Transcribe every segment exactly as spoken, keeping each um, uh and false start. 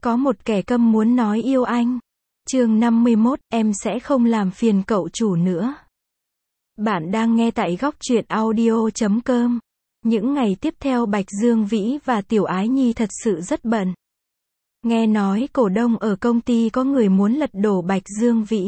Có một kẻ câm muốn nói yêu anh. Chương năm mươi mốt, em sẽ không làm phiền cậu chủ nữa. Bạn đang nghe tại góc truyện audio chấm com. Những ngày tiếp theo Bạch Dương Vĩ và Tiểu Ái Nhi thật sự rất bận. Nghe nói cổ đông ở công ty có người muốn lật đổ Bạch Dương Vĩ.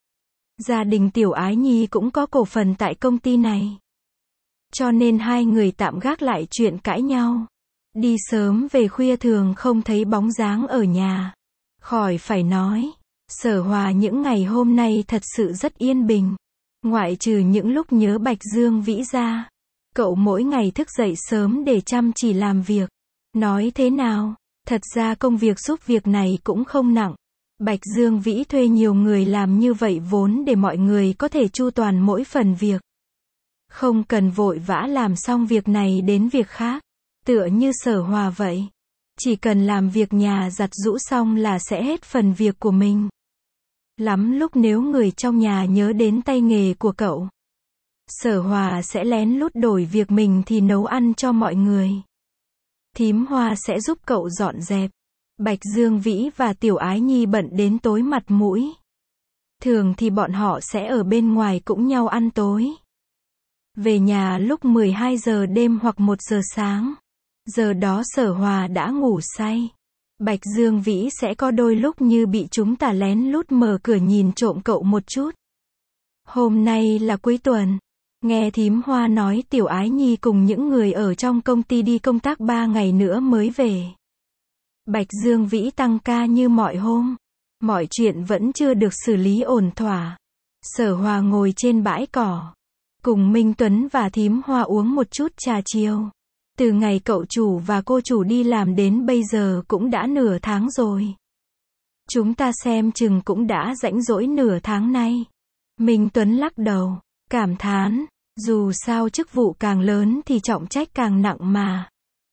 Gia đình Tiểu Ái Nhi cũng có cổ phần tại công ty này. Cho nên hai người tạm gác lại chuyện cãi nhau. Đi sớm về khuya thường không thấy bóng dáng ở nhà. Khỏi phải nói, Sở Hòa những ngày hôm nay thật sự rất yên bình. Ngoại trừ những lúc nhớ Bạch Dương Vĩ ra. Cậu mỗi ngày thức dậy sớm để chăm chỉ làm việc. Nói thế nào, thật ra công việc giúp việc này cũng không nặng. Bạch Dương Vĩ thuê nhiều người làm như vậy vốn để mọi người có thể chu toàn mỗi phần việc. Không cần vội vã làm xong việc này đến việc khác. Tựa như Sở Hòa vậy. Chỉ cần làm việc nhà giặt giũ xong là sẽ hết phần việc của mình. Lắm lúc nếu người trong nhà nhớ đến tay nghề của cậu, Sở Hòa sẽ lén lút đổi việc mình thì nấu ăn cho mọi người. Thím Hoa sẽ giúp cậu dọn dẹp. Bạch Dương Vĩ và Tiểu Ái Nhi bận đến tối mặt mũi. Thường thì bọn họ sẽ ở bên ngoài cũng nhau ăn tối. Về nhà lúc mười hai giờ đêm hoặc một giờ sáng. Giờ đó Sở Hòa đã ngủ say. Bạch Dương Vĩ sẽ có đôi lúc như bị chúng ta lén lút mở cửa nhìn trộm cậu một chút. Hôm nay là cuối tuần. Nghe thím Hoa nói Tiểu Ái Nhi cùng những người ở trong công ty đi công tác ba ngày nữa mới về. Bạch Dương Vĩ tăng ca như mọi hôm. Mọi chuyện vẫn chưa được xử lý ổn thỏa. Sở Hòa ngồi trên bãi cỏ. Cùng Minh Tuấn và thím Hoa uống một chút trà chiều. Từ ngày cậu chủ và cô chủ đi làm đến bây giờ cũng đã nửa tháng rồi. Chúng ta xem chừng cũng đã rãnh rỗi nửa tháng nay. Minh Tuấn lắc đầu, cảm thán, dù sao chức vụ càng lớn thì trọng trách càng nặng mà.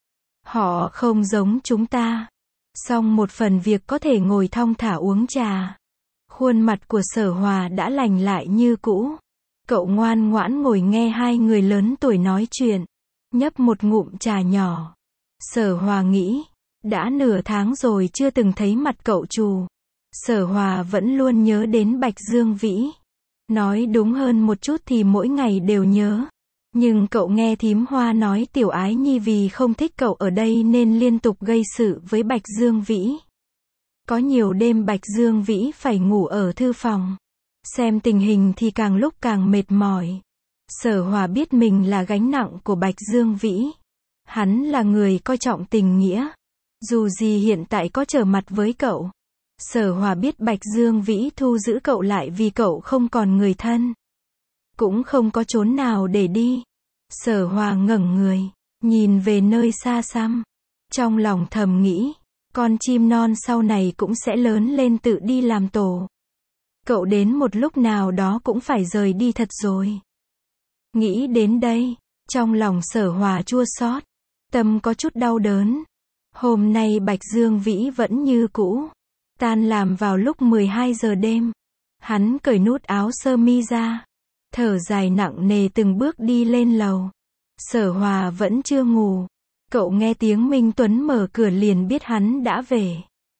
Họ không giống chúng ta. Xong một phần việc có thể ngồi thong thả uống trà. Khuôn mặt của Sở Hòa đã lành lại như cũ. Cậu ngoan ngoãn ngồi nghe hai người lớn tuổi nói chuyện. Nhấp một ngụm trà nhỏ. Sở Hòa nghĩ, đã nửa tháng rồi chưa từng thấy mặt cậu chủ. Sở Hòa vẫn luôn nhớ đến Bạch Dương Vĩ. Nói đúng hơn một chút thì mỗi ngày đều nhớ. Nhưng cậu nghe thím Hoa nói Tiểu Ái Nhi vì không thích cậu ở đây nên liên tục gây sự với Bạch Dương Vĩ. Có nhiều đêm Bạch Dương Vĩ phải ngủ ở thư phòng. Xem tình hình thì càng lúc càng mệt mỏi. Sở Hòa biết mình là gánh nặng của Bạch Dương Vĩ. Hắn là người coi trọng tình nghĩa. Dù gì hiện tại có trở mặt với cậu. Sở Hòa biết Bạch Dương Vĩ thu giữ cậu lại vì cậu không còn người thân. Cũng không có chốn nào để đi. Sở Hòa ngẩng người, nhìn về nơi xa xăm. Trong lòng thầm nghĩ, con chim non sau này cũng sẽ lớn lên tự đi làm tổ. Cậu đến một lúc nào đó cũng phải rời đi thật rồi. Nghĩ đến đây, trong lòng Sở Hòa chua xót, tâm có chút đau đớn. Hôm nay Bạch Dương Vĩ vẫn như cũ. Tan làm vào lúc mười hai giờ đêm. Hắn cởi nút áo sơ mi ra. Thở dài nặng nề từng bước đi lên lầu. Sở Hòa vẫn chưa ngủ. Cậu nghe tiếng Minh Tuấn mở cửa liền biết hắn đã về.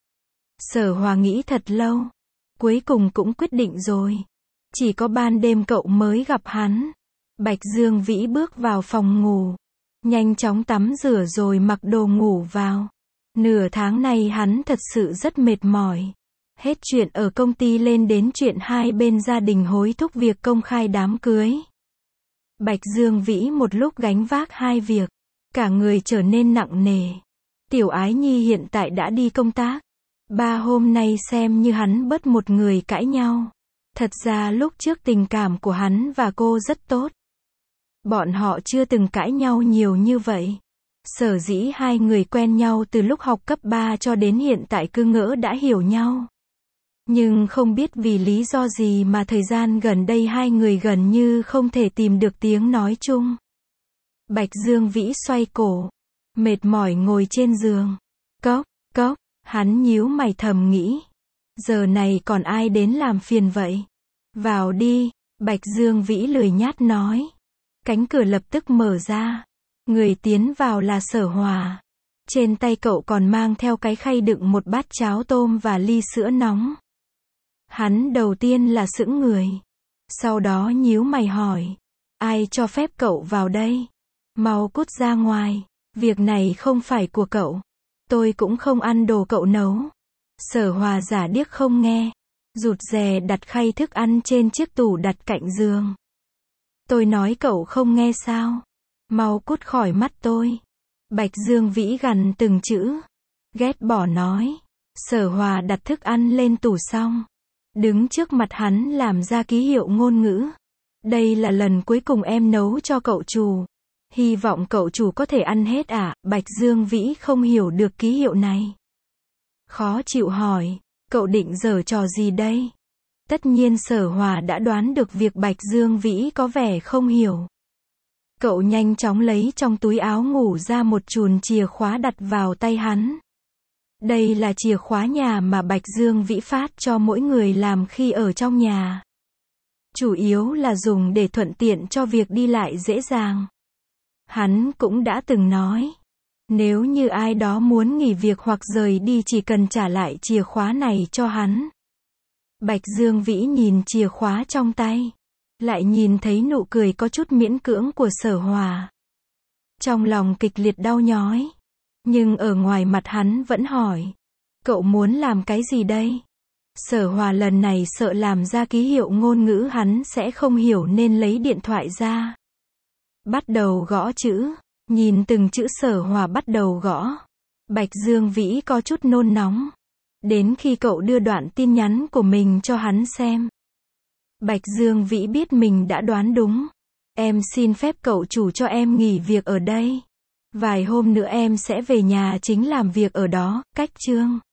Sở Hòa nghĩ thật lâu. Cuối cùng cũng quyết định rồi. Chỉ có ban đêm cậu mới gặp hắn. Bạch Dương Vĩ bước vào phòng ngủ. Nhanh chóng tắm rửa rồi mặc đồ ngủ vào. Nửa tháng nay hắn thật sự rất mệt mỏi. Hết chuyện ở công ty lên đến chuyện hai bên gia đình hối thúc việc công khai đám cưới. Bạch Dương Vĩ một lúc gánh vác hai việc. Cả người trở nên nặng nề. Tiểu Ái Nhi hiện tại đã đi công tác. Ba hôm nay xem như hắn bớt một người cãi nhau. Thật ra lúc trước tình cảm của hắn và cô rất tốt. Bọn họ chưa từng cãi nhau nhiều như vậy. Sở dĩ hai người quen nhau từ lúc học cấp ba cho đến hiện tại cứ ngỡ đã hiểu nhau. Nhưng không biết vì lý do gì mà thời gian gần đây hai người gần như không thể tìm được tiếng nói chung. Bạch Dương Vĩ xoay cổ, mệt mỏi ngồi trên giường. Cốc, cốc, hắn nhíu mày thầm nghĩ. Giờ này còn ai đến làm phiền vậy? Vào đi, Bạch Dương Vĩ lười nhát nói. Cánh cửa lập tức mở ra. Người tiến vào là Sở Hòa. Trên tay cậu còn mang theo cái khay đựng một bát cháo tôm và ly sữa nóng. Hắn đầu tiên là sững người. Sau đó nhíu mày hỏi. Ai cho phép cậu vào đây? Mau cút ra ngoài. Việc này không phải của cậu. Tôi cũng không ăn đồ cậu nấu. Sở Hòa giả điếc không nghe. Rụt rè đặt khay thức ăn trên chiếc tủ đặt cạnh giường. Tôi nói cậu không nghe sao? Mau cút khỏi mắt tôi. Bạch Dương Vĩ gằn từng chữ. Ghét bỏ nói. Sở Hòa đặt thức ăn lên tủ xong. Đứng trước mặt hắn làm ra ký hiệu ngôn ngữ. Đây là lần cuối cùng em nấu cho cậu chủ. Hy vọng cậu chủ có thể ăn hết à? Bạch Dương Vĩ không hiểu được ký hiệu này. Khó chịu hỏi. Cậu định giở trò gì đây? Tất nhiên Sở Hòa đã đoán được việc Bạch Dương Vĩ có vẻ không hiểu. Cậu nhanh chóng lấy trong túi áo ngủ ra một chùm chìa khóa đặt vào tay hắn. Đây là chìa khóa nhà mà Bạch Dương Vĩ phát cho mỗi người làm khi ở trong nhà. Chủ yếu là dùng để thuận tiện cho việc đi lại dễ dàng. Hắn cũng đã từng nói, nếu như ai đó muốn nghỉ việc hoặc rời đi chỉ cần trả lại chìa khóa này cho hắn. Bạch Dương Vĩ nhìn chìa khóa trong tay, lại nhìn thấy nụ cười có chút miễn cưỡng của Sở Hòa. Trong lòng kịch liệt đau nhói, nhưng ở ngoài mặt hắn vẫn hỏi, cậu muốn làm cái gì đây? Sở Hòa lần này sợ làm ra ký hiệu ngôn ngữ hắn sẽ không hiểu nên lấy điện thoại ra. Bắt đầu gõ chữ, nhìn từng chữ Sở Hòa bắt đầu gõ. Bạch Dương Vĩ có chút nôn nóng. Đến khi cậu đưa đoạn tin nhắn của mình cho hắn xem. Bạch Dương Vĩ biết mình đã đoán đúng. Em xin phép cậu chủ cho em nghỉ việc ở đây. Vài hôm nữa em sẽ về nhà chính làm việc ở đó, cách chương.